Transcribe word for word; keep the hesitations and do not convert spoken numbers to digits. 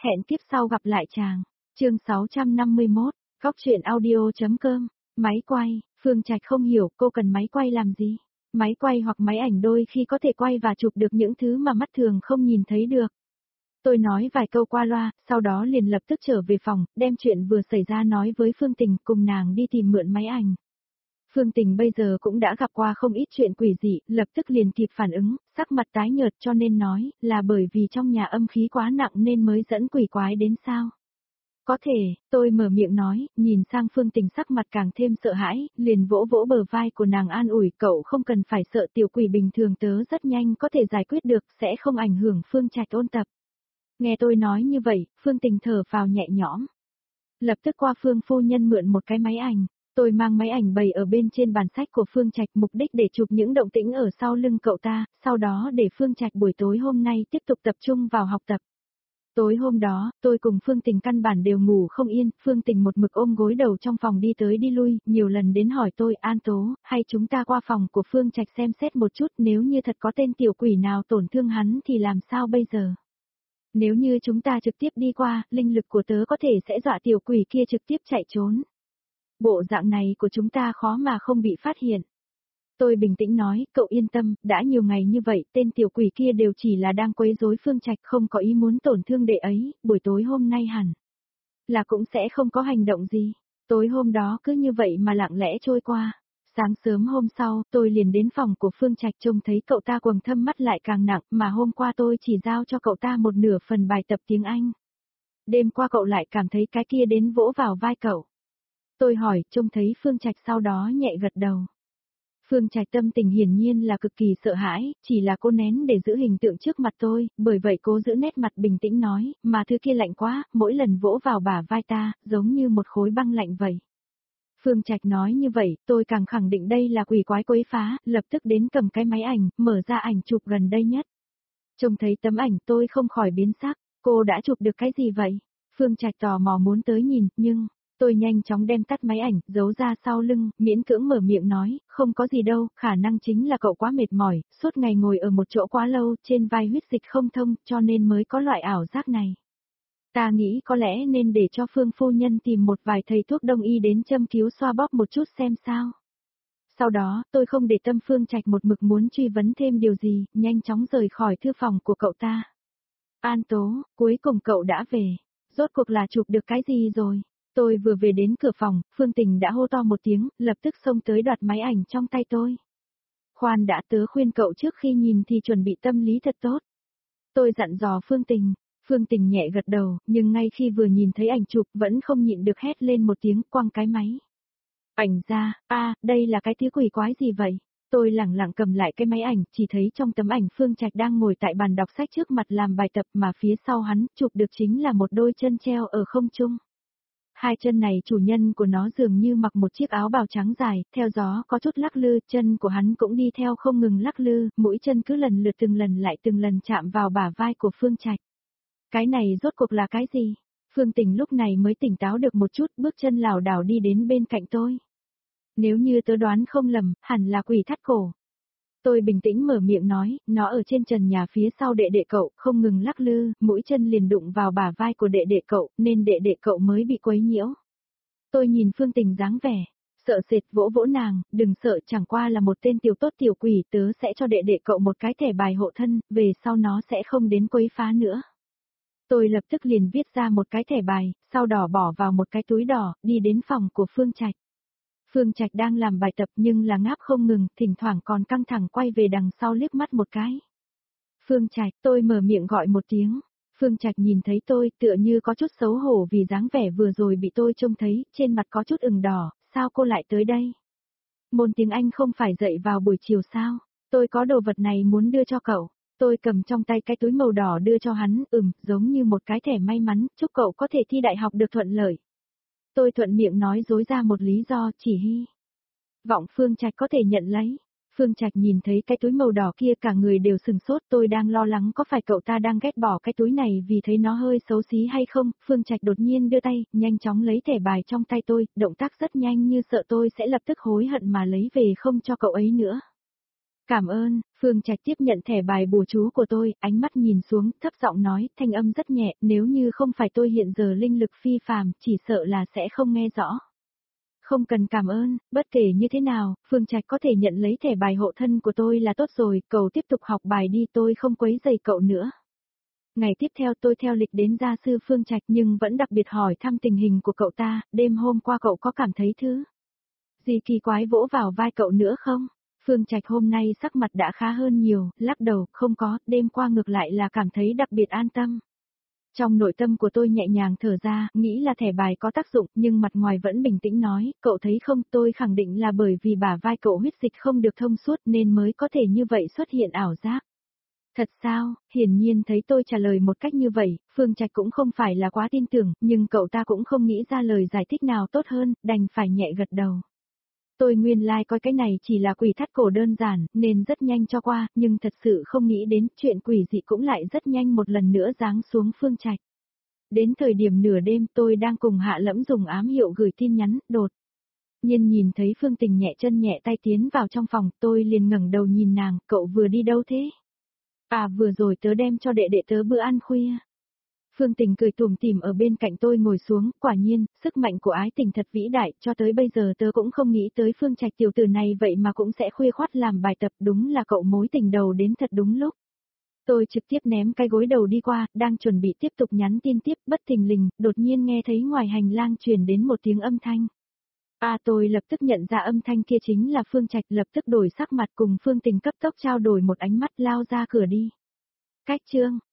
Hẹn kiếp sau gặp lại chàng. Chương sáu trăm năm mươi mốt, Góc truyện audio.com. Máy quay, Phương Trạch không hiểu cô cần máy quay làm gì. Máy quay hoặc máy ảnh đôi khi có thể quay và chụp được những thứ mà mắt thường không nhìn thấy được. Tôi nói vài câu qua loa, sau đó liền lập tức trở về phòng, đem chuyện vừa xảy ra nói với Phương Tình, cùng nàng đi tìm mượn máy ảnh. Phương Tình bây giờ cũng đã gặp qua không ít chuyện quỷ dị, lập tức liền kịp phản ứng, sắc mặt tái nhợt cho nên nói, là bởi vì trong nhà âm khí quá nặng nên mới dẫn quỷ quái đến sao. Có thể, tôi mở miệng nói, nhìn sang Phương Tình sắc mặt càng thêm sợ hãi, liền vỗ vỗ bờ vai của nàng an ủi, cậu không cần phải sợ, tiểu quỷ bình thường tớ rất nhanh có thể giải quyết được, sẽ không ảnh hưởng Phương Trạch ôn tập. Nghe tôi nói như vậy, Phương Tình thở vào nhẹ nhõm. Lập tức qua Phương phu nhân mượn một cái máy ảnh. Tôi mang máy ảnh bày ở bên trên bàn sách của Phương Trạch, mục đích để chụp những động tĩnh ở sau lưng cậu ta, sau đó để Phương Trạch buổi tối hôm nay tiếp tục tập trung vào học tập. Tối hôm đó, tôi cùng Phương Tình căn bản đều ngủ không yên, Phương Tình một mực ôm gối đầu trong phòng đi tới đi lui, nhiều lần đến hỏi tôi, An Tố, hay chúng ta qua phòng của Phương Trạch xem xét một chút, nếu như thật có tên tiểu quỷ nào tổn thương hắn thì làm sao bây giờ? Nếu như chúng ta trực tiếp đi qua, linh lực của tớ có thể sẽ dọa tiểu quỷ kia trực tiếp chạy trốn. Bộ dạng này của chúng ta khó mà không bị phát hiện. Tôi bình tĩnh nói, cậu yên tâm, đã nhiều ngày như vậy, tên tiểu quỷ kia đều chỉ là đang quấy rối Phương Trạch, không có ý muốn tổn thương đệ ấy, buổi tối hôm nay hẳn là cũng sẽ không có hành động gì. Tối hôm đó cứ như vậy mà lặng lẽ trôi qua. Sáng sớm hôm sau, tôi liền đến phòng của Phương Trạch, trông thấy cậu ta quầng thâm mắt lại càng nặng, mà hôm qua tôi chỉ giao cho cậu ta một nửa phần bài tập tiếng Anh. Đêm qua cậu lại cảm thấy cái kia đến vỗ vào vai cậu. Tôi hỏi, trông thấy Phương Trạch sau đó nhẹ gật đầu. Phương Trạch tâm tình hiển nhiên là cực kỳ sợ hãi, chỉ là cô nén để giữ hình tượng trước mặt tôi, bởi vậy cố giữ nét mặt bình tĩnh nói, mà thứ kia lạnh quá, mỗi lần vỗ vào bả vai ta, giống như một khối băng lạnh vậy. Phương Trạch nói như vậy, tôi càng khẳng định đây là quỷ quái quấy phá, lập tức đến cầm cái máy ảnh, mở ra ảnh chụp gần đây nhất. Trông thấy tấm ảnh tôi không khỏi biến sắc, cô đã chụp được cái gì vậy? Phương Trạch tò mò muốn tới nhìn, nhưng... Tôi nhanh chóng đem tắt máy ảnh, giấu ra sau lưng, miễn cưỡng mở miệng nói, không có gì đâu, khả năng chính là cậu quá mệt mỏi, suốt ngày ngồi ở một chỗ quá lâu, trên vai huyết dịch không thông, cho nên mới có loại ảo giác này. Ta nghĩ có lẽ nên để cho Phương phu nhân tìm một vài thầy thuốc đông y đến châm cứu xoa bóp một chút xem sao. Sau đó, tôi không để tâm Phương Trạch một mực muốn truy vấn thêm điều gì, nhanh chóng rời khỏi thư phòng của cậu ta. An Tố, cuối cùng cậu đã về, rốt cuộc là chụp được cái gì rồi? Tôi vừa về đến cửa phòng, Phương Tình đã hô to một tiếng, lập tức xông tới đoạt máy ảnh trong tay tôi. Khoan đã, tớ khuyên cậu trước khi nhìn thì chuẩn bị tâm lý thật tốt. Tôi dặn dò Phương Tình, Phương Tình nhẹ gật đầu, nhưng ngay khi vừa nhìn thấy ảnh chụp vẫn không nhịn được hét lên một tiếng, quăng cái máy ảnh ra, a, đây là cái thứ quỷ quái gì vậy? Tôi lẳng lặng cầm lại cái máy ảnh, chỉ thấy trong tấm ảnh Phương Trạch đang ngồi tại bàn đọc sách trước mặt làm bài tập, mà phía sau hắn chụp được chính là một đôi chân treo ở không trung. Hai chân này chủ nhân của nó dường như mặc một chiếc áo bào trắng dài, theo gió có chút lắc lư, chân của hắn cũng đi theo không ngừng lắc lư, mũi chân cứ lần lượt từng lần lại từng lần chạm vào bả vai của Phương Trạch. Cái này rốt cuộc là cái gì? Phương Tình lúc này mới tỉnh táo được một chút, bước chân lảo đảo đi đến bên cạnh tôi. Nếu như tớ đoán không lầm, hẳn là quỷ thắt cổ. Tôi bình tĩnh mở miệng nói, nó ở trên trần nhà phía sau đệ đệ cậu, không ngừng lắc lư, mũi chân liền đụng vào bả vai của đệ đệ cậu, nên đệ đệ cậu mới bị quấy nhiễu. Tôi nhìn Phương Tình dáng vẻ, sợ sệt vỗ vỗ nàng, đừng sợ, chẳng qua là một tên tiểu tốt tiểu quỷ, tớ sẽ cho đệ đệ cậu một cái thẻ bài hộ thân, về sau nó sẽ không đến quấy phá nữa. Tôi lập tức liền viết ra một cái thẻ bài, sau đó bỏ vào một cái túi đỏ, đi đến phòng của Phương Trạch. Phương Trạch đang làm bài tập nhưng là ngáp không ngừng, thỉnh thoảng còn căng thẳng quay về đằng sau liếc mắt một cái. Phương Trạch, tôi mở miệng gọi một tiếng. Phương Trạch nhìn thấy tôi tựa như có chút xấu hổ vì dáng vẻ vừa rồi bị tôi trông thấy, trên mặt có chút ửng đỏ, sao cô lại tới đây? Môn tiếng Anh không phải dạy vào buổi chiều sao? Tôi có đồ vật này muốn đưa cho cậu. Tôi cầm trong tay cái túi màu đỏ đưa cho hắn, ừm, giống như một cái thẻ may mắn, chúc cậu có thể thi đại học được thuận lợi. Tôi thuận miệng nói dối ra một lý do, chỉ hy vọng Phương Trạch có thể nhận lấy. Phương Trạch nhìn thấy cái túi màu đỏ kia cả người đều sừng sốt, tôi đang lo lắng có phải cậu ta đang ghét bỏ cái túi này vì thấy nó hơi xấu xí hay không. Phương Trạch đột nhiên đưa tay, nhanh chóng lấy thẻ bài trong tay tôi, động tác rất nhanh như sợ tôi sẽ lập tức hối hận mà lấy về không cho cậu ấy nữa. Cảm ơn, Phương Trạch tiếp nhận thẻ bài bùa chú của tôi, ánh mắt nhìn xuống, thấp giọng nói, thanh âm rất nhẹ, nếu như không phải tôi hiện giờ linh lực phi phàm, chỉ sợ là sẽ không nghe rõ. Không cần cảm ơn, bất kể như thế nào, Phương Trạch có thể nhận lấy thẻ bài hộ thân của tôi là tốt rồi, cậu tiếp tục học bài đi, tôi không quấy rầy cậu nữa. Ngày tiếp theo tôi theo lịch đến gia sư Phương Trạch nhưng vẫn đặc biệt hỏi thăm tình hình của cậu ta, đêm hôm qua cậu có cảm thấy thứ gì kỳ quái vỗ vào vai cậu nữa không? Phương Trạch hôm nay sắc mặt đã khá hơn nhiều, lắc đầu, không có, đêm qua ngược lại là cảm thấy đặc biệt an tâm. Trong nội tâm của tôi nhẹ nhàng thở ra, nghĩ là thẻ bài có tác dụng, nhưng mặt ngoài vẫn bình tĩnh nói, cậu thấy không, tôi khẳng định là bởi vì bả vai cậu huyết dịch không được thông suốt nên mới có thể như vậy xuất hiện ảo giác. Thật sao, hiển nhiên thấy tôi trả lời một cách như vậy, Phương Trạch cũng không phải là quá tin tưởng, nhưng cậu ta cũng không nghĩ ra lời giải thích nào tốt hơn, đành phải nhẹ gật đầu. Tôi nguyên lai like coi cái này chỉ là quỷ thắt cổ đơn giản, nên rất nhanh cho qua, nhưng thật sự không nghĩ đến chuyện quỷ dị cũng lại rất nhanh một lần nữa giáng xuống Phương Trạch. Đến thời điểm nửa đêm tôi đang cùng Hạ Lẫm dùng ám hiệu gửi tin nhắn, đột nhiên nhìn thấy Phương Tình nhẹ chân nhẹ tay tiến vào trong phòng, tôi liền ngẩng đầu nhìn nàng, cậu vừa đi đâu thế? À vừa rồi tớ đem cho đệ đệ tớ bữa ăn khuya. Phương Tình cười tủm tỉm ở bên cạnh tôi ngồi xuống, quả nhiên, sức mạnh của ái tình thật vĩ đại, cho tới bây giờ tớ cũng không nghĩ tới Phương Trạch tiểu tử này vậy mà cũng sẽ khuya khoắt làm bài tập, đúng là cậu mối tình đầu đến thật đúng lúc. Tôi trực tiếp ném cái gối đầu đi qua, đang chuẩn bị tiếp tục nhắn tin tiếp, bất thình lình, đột nhiên nghe thấy ngoài hành lang truyền đến một tiếng âm thanh. À tôi lập tức nhận ra âm thanh kia chính là Phương Trạch, lập tức đổi sắc mặt cùng Phương Tình cấp tốc trao đổi một ánh mắt lao ra cửa đi. Cách chương